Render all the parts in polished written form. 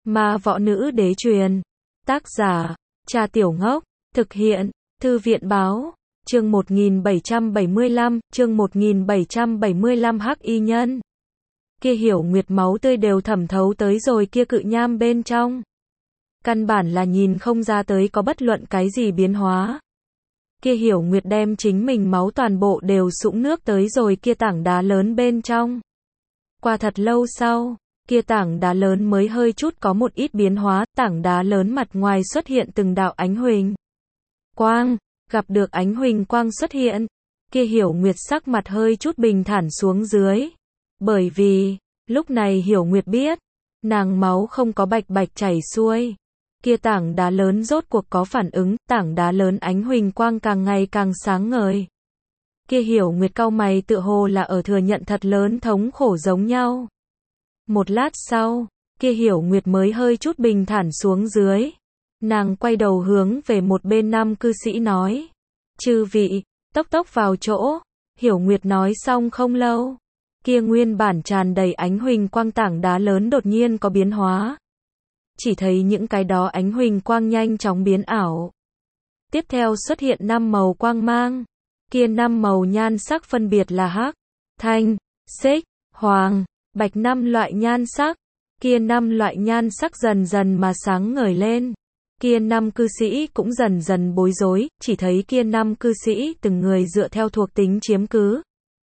Ma Võ Nữ Đế truyền. Tác giả, Cha Tiểu Ngốc. Thực hiện, Thư viện báo. Chương 1775, chương 1775 Hắc Y Nhân. Kia Hiểu Nguyệt máu tươi đều thẩm thấu tới rồi kia cự nham bên trong. Căn bản là nhìn không ra tới có bất luận cái gì biến hóa. Kia Hiểu Nguyệt đem chính mình máu toàn bộ đều sũng nước tới rồi kia tảng đá lớn bên trong. Qua thật lâu sau, kia tảng đá lớn mới hơi chút có một ít biến hóa, tảng đá lớn mặt ngoài xuất hiện từng đạo ánh huỳnh quang, gặp được ánh huỳnh quang xuất hiện, kia Hiểu Nguyệt sắc mặt hơi chút bình thản xuống dưới. Bởi vì, lúc này Hiểu Nguyệt biết, nàng máu không có bạch bạch chảy xuôi. Kia tảng đá lớn rốt cuộc có phản ứng, tảng đá lớn ánh huỳnh quang càng ngày càng sáng ngời. Kia Hiểu Nguyệt cau mày tựa hồ là ở thừa nhận thật lớn thống khổ giống nhau. Một lát sau, kia Hiểu Nguyệt mới hơi chút bình thản xuống dưới. Nàng quay đầu hướng về một bên nam cư sĩ nói. Chư vị, tốc tốc vào chỗ. Hiểu Nguyệt nói xong không lâu. Kia nguyên bản tràn đầy ánh huỳnh quang tảng đá lớn đột nhiên có biến hóa. Chỉ thấy những cái đó ánh huỳnh quang nhanh chóng biến ảo. Tiếp theo xuất hiện 5 màu quang mang. Kia 5 màu nhan sắc phân biệt là hắc, thanh, xích, hoàng, bạch 5 loại nhan sắc. Kia 5 loại nhan sắc dần dần mà sáng ngời lên. Kia 5 cư sĩ cũng dần dần bối rối, chỉ thấy kia 5 cư sĩ từng người dựa theo thuộc tính chiếm cứ.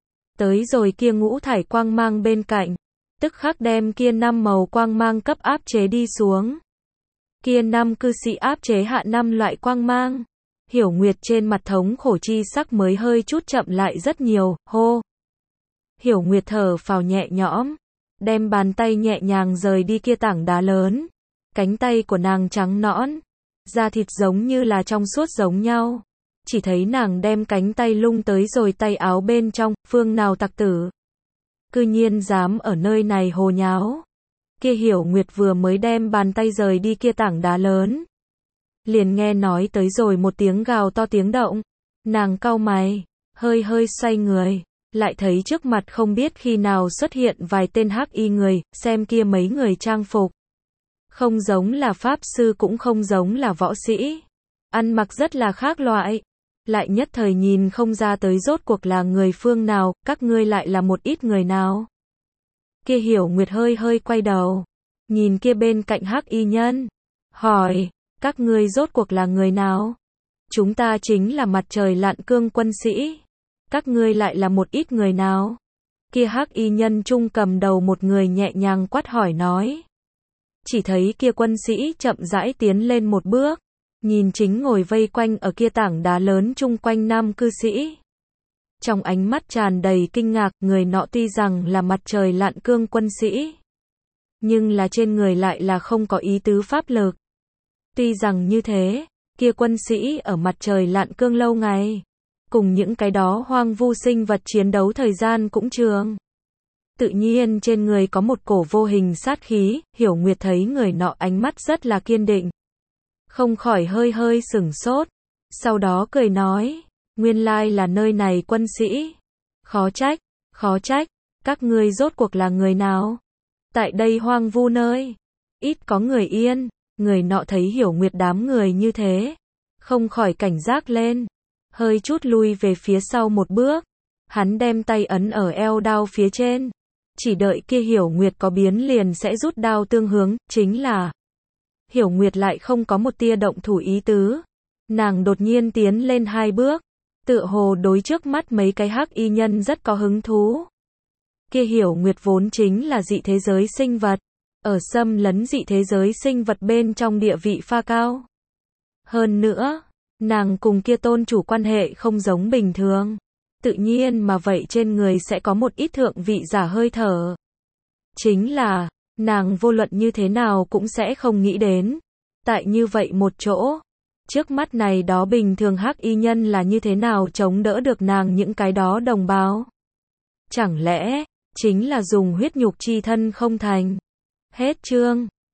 Tới rồi kia ngũ thải quang mang bên cạnh, tức khắc đem kia 5 màu quang mang cấp áp chế đi xuống. Kia 5 cư sĩ áp chế hạ 5 loại quang mang. Hiểu Nguyệt trên mặt thống khổ chi sắc mới hơi chút chậm lại rất nhiều, hô. Hiểu Nguyệt thở phào nhẹ nhõm, đem bàn tay nhẹ nhàng rời đi kia tảng đá lớn. Cánh tay của nàng trắng nõn, da thịt giống như là trong suốt giống nhau. Chỉ thấy nàng đem cánh tay lung tới rồi tay áo bên trong, phương nào tặc tử. Cư nhiên dám ở nơi này hồ nháo. Kia Hiểu Nguyệt vừa mới đem bàn tay rời đi kia tảng đá lớn. Liền nghe nói tới rồi một tiếng gào to tiếng động. Nàng cau mày, hơi hơi xoay người, lại thấy trước mặt không biết khi nào xuất hiện vài tên hắc y người, xem kia mấy người trang phục. Không giống là pháp sư cũng không giống là võ sĩ. Ăn mặc rất là khác loại. Lại nhất thời nhìn không ra tới rốt cuộc là người phương nào, các ngươi lại là một ít người nào. Kia Hiểu Nguyệt hơi hơi quay đầu, nhìn kia bên cạnh hắc y nhân, hỏi, các ngươi rốt cuộc là người nào? Chúng ta chính là mặt trời lặn cương quân sĩ. Các ngươi lại là một ít người nào? Kia hắc y nhân trung cầm đầu một người nhẹ nhàng quát hỏi nói. Chỉ thấy kia quân sĩ chậm rãi tiến lên một bước, nhìn chính ngồi vây quanh ở kia tảng đá lớn chung quanh nam cư sĩ. Trong ánh mắt tràn đầy kinh ngạc, người nọ tuy rằng là mặt trời lặn cương quân sĩ, nhưng là trên người lại là không có ý tứ pháp lực. Tuy rằng như thế, kia quân sĩ ở mặt trời lặn cương lâu ngày, cùng những cái đó hoang vu sinh vật chiến đấu thời gian cũng trường. Tự nhiên trên người có một cổ vô hình sát khí, Hiểu Nguyệt thấy người nọ ánh mắt rất là kiên định. Không khỏi hơi hơi sửng sốt, sau đó cười nói, nguyên lai là nơi này quân sĩ. Khó trách, các ngươi rốt cuộc là người nào? Tại đây hoang vu nơi, ít có người yên. Người nọ thấy Hiểu Nguyệt đám người như thế, không khỏi cảnh giác lên, hơi chút lui về phía sau một bước. Hắn đem tay ấn ở eo đao phía trên, chỉ đợi kia Hiểu Nguyệt có biến liền sẽ rút đao tương hướng, chính là Hiểu Nguyệt lại không có một tia động thủ ý tứ. Nàng đột nhiên tiến lên 2 bước, tựa hồ đối trước mắt mấy cái hắc y nhân rất có hứng thú. Kia Hiểu Nguyệt vốn chính là dị thế giới sinh vật, ở xâm lấn dị thế giới sinh vật bên trong địa vị pha cao. Hơn nữa, nàng cùng kia tôn chủ quan hệ không giống bình thường. Tự nhiên mà vậy trên người sẽ có một ít thượng vị giả hơi thở. Chính là, nàng vô luận như thế nào cũng sẽ không nghĩ đến. Tại như vậy một chỗ, trước mắt này đó bình thường hắc y nhân là như thế nào chống đỡ được nàng những cái đó đồng bào. Chẳng lẽ, chính là dùng huyết nhục chi thân không thành. Hết chương.